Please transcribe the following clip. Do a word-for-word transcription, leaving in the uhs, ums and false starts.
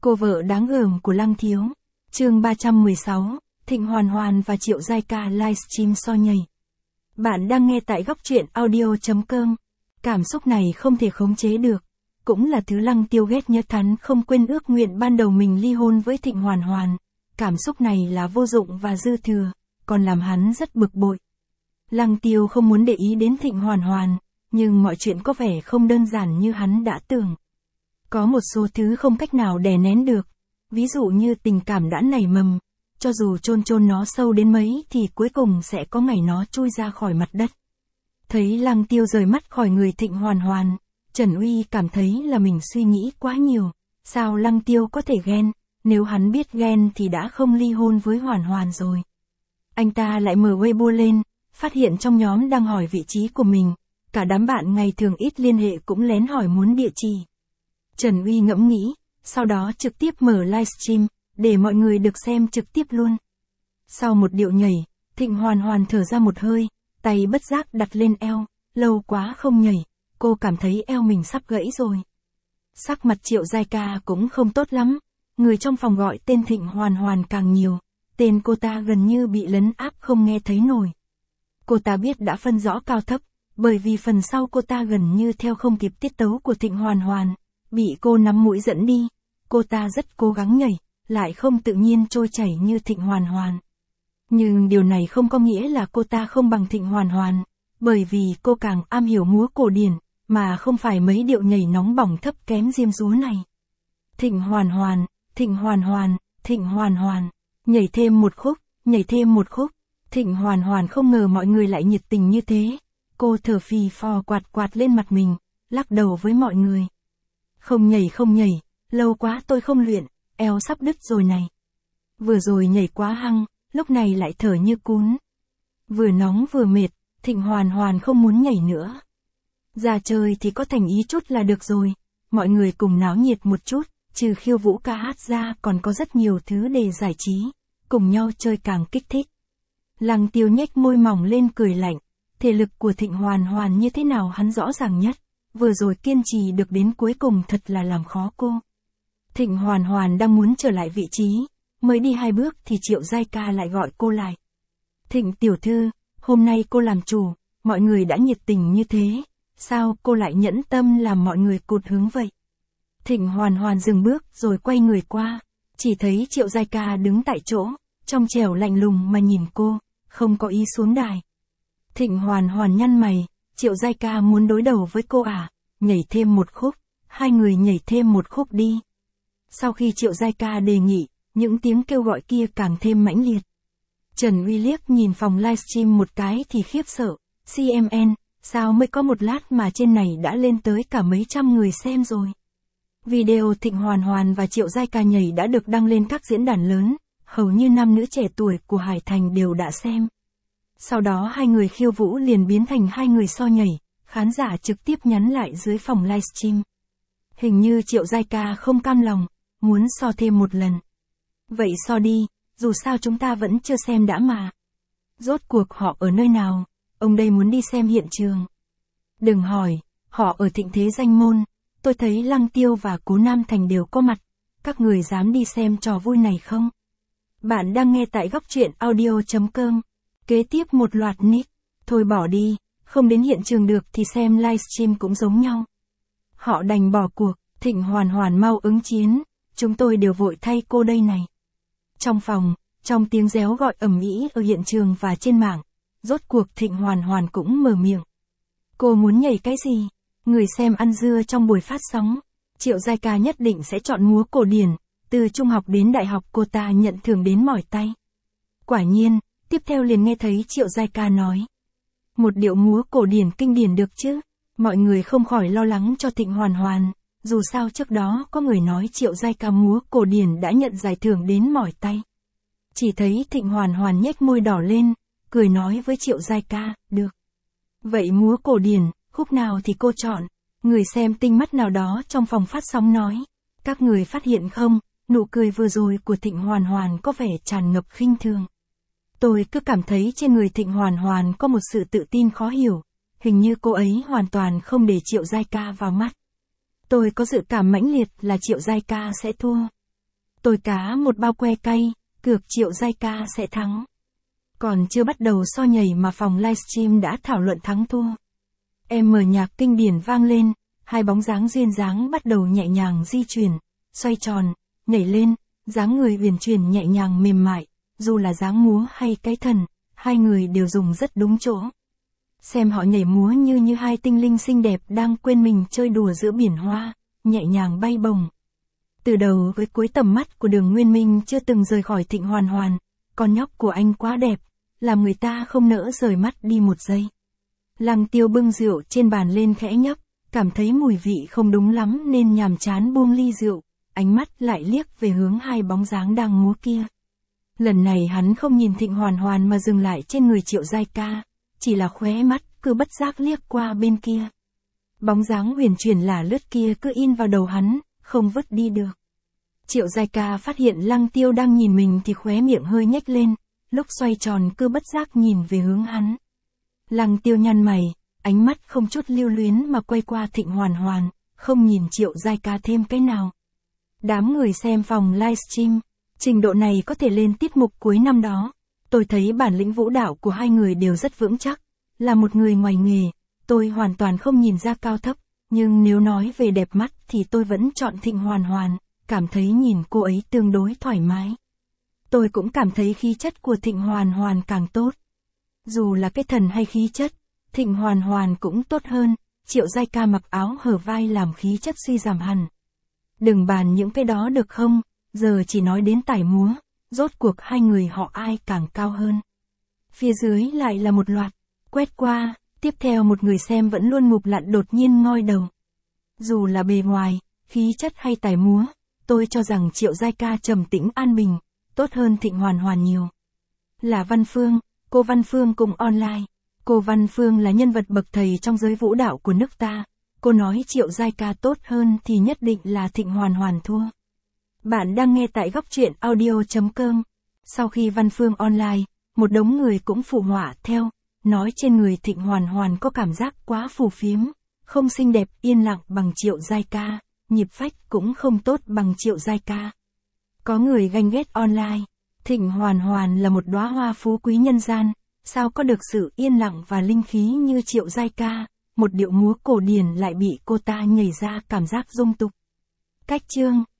Cô vợ đáng gờm của Lăng Thiếu. Chương ba trăm mười sáu, Thịnh Hoàn Hoàn và Triệu Giai Ca livestream so nhảy. Bạn đang nghe tại góc truyện audio chấm com. Cảm xúc này không thể khống chế được, cũng là thứ Lăng Tiêu ghét nhất. Hắn không quên ước nguyện ban đầu mình ly hôn với Thịnh Hoàn Hoàn. Cảm xúc này là vô dụng và dư thừa, còn làm hắn rất bực bội. Lăng Tiêu không muốn để ý đến Thịnh Hoàn Hoàn, nhưng mọi chuyện có vẻ không đơn giản như hắn đã tưởng. Có một số thứ không cách nào đè nén được, ví dụ như tình cảm đã nảy mầm, cho dù chôn chôn nó sâu đến mấy thì cuối cùng sẽ có ngày nó chui ra khỏi mặt đất. Thấy Lăng Tiêu rời mắt khỏi người Thịnh Hoàn Hoàn, Trần Uy cảm thấy là mình suy nghĩ quá nhiều. Sao Lăng Tiêu có thể ghen, nếu hắn biết ghen thì đã không ly hôn với Hoàn Hoàn rồi. Anh ta lại mở Weibo lên, phát hiện trong nhóm đang hỏi vị trí của mình, cả đám bạn ngày thường ít liên hệ cũng lén hỏi muốn địa chỉ. Trần Uy ngẫm nghĩ, sau đó trực tiếp mở livestream, để mọi người được xem trực tiếp luôn. Sau một điệu nhảy, Thịnh Hoàn Hoàn thở ra một hơi, tay bất giác đặt lên eo, lâu quá không nhảy, cô cảm thấy eo mình sắp gãy rồi. Sắc mặt Triệu Giai Ca cũng không tốt lắm, người trong phòng gọi tên Thịnh Hoàn Hoàn càng nhiều, tên cô ta gần như bị lấn áp không nghe thấy nổi. Cô ta biết đã phân rõ cao thấp, bởi vì phần sau cô ta gần như theo không kịp tiết tấu của Thịnh Hoàn Hoàn, bị cô nắm mũi dẫn đi. Cô ta rất cố gắng nhảy, lại không tự nhiên trôi chảy như Thịnh Hoàn Hoàn. Nhưng điều này không có nghĩa là cô ta không bằng Thịnh Hoàn Hoàn, bởi vì cô càng am hiểu múa cổ điển, mà không phải mấy điệu nhảy nóng bỏng thấp kém diêm dúa này. Thịnh Hoàn Hoàn, Thịnh Hoàn Hoàn, Thịnh Hoàn Hoàn, nhảy thêm một khúc, nhảy thêm một khúc. Thịnh Hoàn Hoàn không ngờ mọi người lại nhiệt tình như thế. Cô thở phì phò quạt quạt lên mặt mình, lắc đầu với mọi người. Không nhảy không nhảy, lâu quá tôi không luyện, eo sắp đứt rồi này. Vừa rồi nhảy quá hăng, lúc này lại thở như cún. Vừa nóng vừa mệt, Thịnh Hoàn Hoàn không muốn nhảy nữa. Ra chơi thì có thành ý chút là được rồi, mọi người cùng náo nhiệt một chút, trừ khiêu vũ ca hát ra còn có rất nhiều thứ để giải trí, cùng nhau chơi càng kích thích. Lăng Tiêu nhếch môi mỏng lên cười lạnh, thể lực của Thịnh Hoàn Hoàn như thế nào hắn rõ ràng nhất, vừa rồi kiên trì được đến cuối cùng thật là làm khó cô. Thịnh Hoàn Hoàn đang muốn trở lại vị trí, mới đi hai bước thì Triệu Giai Ca lại gọi cô lại. Thịnh tiểu thư, hôm nay cô làm chủ, mọi người đã nhiệt tình như thế, sao cô lại nhẫn tâm làm mọi người cụt hứng vậy? Thịnh Hoàn Hoàn dừng bước rồi quay người qua, chỉ thấy Triệu Giai Ca đứng tại chỗ, trong trẻo lạnh lùng mà nhìn cô, không có ý xuống đài. Thịnh Hoàn Hoàn nhăn mày, Triệu Giai Ca muốn đối đầu với cô à, nhảy thêm một khúc, hai người nhảy thêm một khúc đi. Sau khi Triệu Giai Ca đề nghị, những tiếng kêu gọi kia càng thêm mãnh liệt. Trần Uy liếc nhìn phòng livestream một cái thì khiếp sợ, xê em en, sao mới có một lát mà trên này đã lên tới cả mấy trăm người xem rồi. Video Thịnh Hoàn Hoàn và Triệu Giai Ca nhảy đã được đăng lên các diễn đàn lớn, hầu như nam nữ trẻ tuổi của Hải Thành đều đã xem. Sau đó hai người khiêu vũ liền biến thành hai người so nhảy, khán giả trực tiếp nhắn lại dưới phòng livestream. Hình như Triệu Giai Ca không cam lòng, muốn so thêm một lần. Vậy so đi, dù sao chúng ta vẫn chưa xem đã mà. Rốt cuộc họ ở nơi nào, ông đây muốn đi xem hiện trường. Đừng hỏi, họ ở Thịnh Thế Danh Môn, tôi thấy Lăng Tiêu và Cố Nam Thành đều có mặt, các người dám đi xem trò vui này không? Bạn đang nghe tại góc truyện audio chấm com. Kế tiếp một loạt nick, thôi bỏ đi, không đến hiện trường được thì xem livestream cũng giống nhau. Họ đành bỏ cuộc, Thịnh Hoàn Hoàn mau ứng chiến, chúng tôi đều vội thay cô đây này. Trong phòng, trong tiếng réo gọi ầm ĩ ở hiện trường và trên mạng, rốt cuộc Thịnh Hoàn Hoàn cũng mở miệng. Cô muốn nhảy cái gì? Người xem ăn dưa trong buổi phát sóng, Triệu Giai Ca nhất định sẽ chọn múa cổ điển, từ trung học đến đại học cô ta nhận thưởng đến mỏi tay. Quả nhiên, tiếp theo liền nghe thấy Triệu Giai Ca nói. Một điệu múa cổ điển kinh điển được chứ? Mọi người không khỏi lo lắng cho Thịnh Hoàn Hoàn, dù sao trước đó có người nói Triệu Giai Ca múa cổ điển đã nhận giải thưởng đến mỏi tay. Chỉ thấy Thịnh Hoàn Hoàn nhếch môi đỏ lên, cười nói với Triệu Giai Ca, được. Vậy múa cổ điển, khúc nào thì cô chọn? Người xem tinh mắt nào đó trong phòng phát sóng nói. Các người phát hiện không, nụ cười vừa rồi của Thịnh Hoàn Hoàn có vẻ tràn ngập khinh thường. Tôi cứ cảm thấy trên người Thịnh Hoàn Hoàn có một sự tự tin khó hiểu, hình như cô ấy hoàn toàn không để Triệu Giai Ca vào mắt. Tôi có dự cảm mãnh liệt là Triệu Giai Ca sẽ thua. Tôi cá một bao que cay, cược Triệu Giai Ca sẽ thắng. Còn chưa bắt đầu so nhảy mà phòng livestream đã thảo luận thắng thua. Em mở nhạc kinh điển vang lên, hai bóng dáng duyên dáng bắt đầu nhẹ nhàng di chuyển, xoay tròn, nhảy lên, dáng người uyển chuyển nhẹ nhàng mềm mại, dù là dáng múa hay cái thần, hai người đều dùng rất đúng chỗ. Xem họ nhảy múa như như hai tinh linh xinh đẹp đang quên mình chơi đùa giữa biển hoa, nhẹ nhàng bay bổng. Từ đầu với cuối tầm mắt của Đường Nguyên Minh chưa từng rời khỏi Thịnh Hoàn Hoàn, con nhóc của anh quá đẹp, làm người ta không nỡ rời mắt đi một giây. Lăng Tiêu bưng rượu trên bàn lên khẽ nhấp, cảm thấy mùi vị không đúng lắm nên nhàm chán buông ly rượu, ánh mắt lại liếc về hướng hai bóng dáng đang múa kia. Lần này hắn không nhìn Thịnh Hoàn Hoàn mà dừng lại trên người Triệu Giai Ca, chỉ là khóe mắt cứ bất giác liếc qua bên kia. Bóng dáng huyền chuyển lả lướt kia cứ in vào đầu hắn, không vứt đi được. Triệu Giai Ca phát hiện Lăng Tiêu đang nhìn mình thì khóe miệng hơi nhếch lên, lúc xoay tròn cứ bất giác nhìn về hướng hắn. Lăng Tiêu nhăn mày, ánh mắt không chút lưu luyến mà quay qua Thịnh Hoàn Hoàn, không nhìn Triệu Giai Ca thêm cái nào. Đám người xem phòng livestream, trình độ này có thể lên tiết mục cuối năm đó. Tôi thấy bản lĩnh vũ đạo của hai người đều rất vững chắc. Là một người ngoài nghề, tôi hoàn toàn không nhìn ra cao thấp, nhưng nếu nói về đẹp mắt thì tôi vẫn chọn Thịnh Hoàn Hoàn, cảm thấy nhìn cô ấy tương đối thoải mái. Tôi cũng cảm thấy khí chất của Thịnh Hoàn Hoàn càng tốt. Dù là cái thần hay khí chất, Thịnh Hoàn Hoàn cũng tốt hơn, Triệu Giai Ca mặc áo hở vai làm khí chất suy giảm hẳn. Đừng bàn những cái đó được không, giờ chỉ nói đến tài múa, rốt cuộc hai người họ ai càng cao hơn. Phía dưới lại là một loạt, quét qua, tiếp theo một người xem vẫn luôn ngụp lặn đột nhiên ngoi đầu. Dù là bề ngoài, khí chất hay tài múa, tôi cho rằng Triệu Giai Ca trầm tĩnh an bình, tốt hơn Thịnh Hoàn Hoàn nhiều. Là Văn Phương, cô Văn Phương cùng online. Cô Văn Phương là nhân vật bậc thầy trong giới vũ đạo của nước ta. Cô nói Triệu Giai Ca tốt hơn thì nhất định là Thịnh Hoàn Hoàn thua. Bạn đang nghe tại góc truyện audio chấm com. Sau khi Văn Phương online, một đống người cũng phụ họa theo, nói trên người Thịnh Hoàn Hoàn có cảm giác quá phù phiếm, không xinh đẹp yên lặng bằng Triệu Giai Ca, nhịp phách cũng không tốt bằng Triệu Giai Ca. Có người ganh ghét online, Thịnh Hoàn Hoàn là một đóa hoa phú quý nhân gian, sao có được sự yên lặng và linh khí như Triệu Giai Ca, một điệu múa cổ điển lại bị cô ta nhảy ra cảm giác dung tục. Cách chương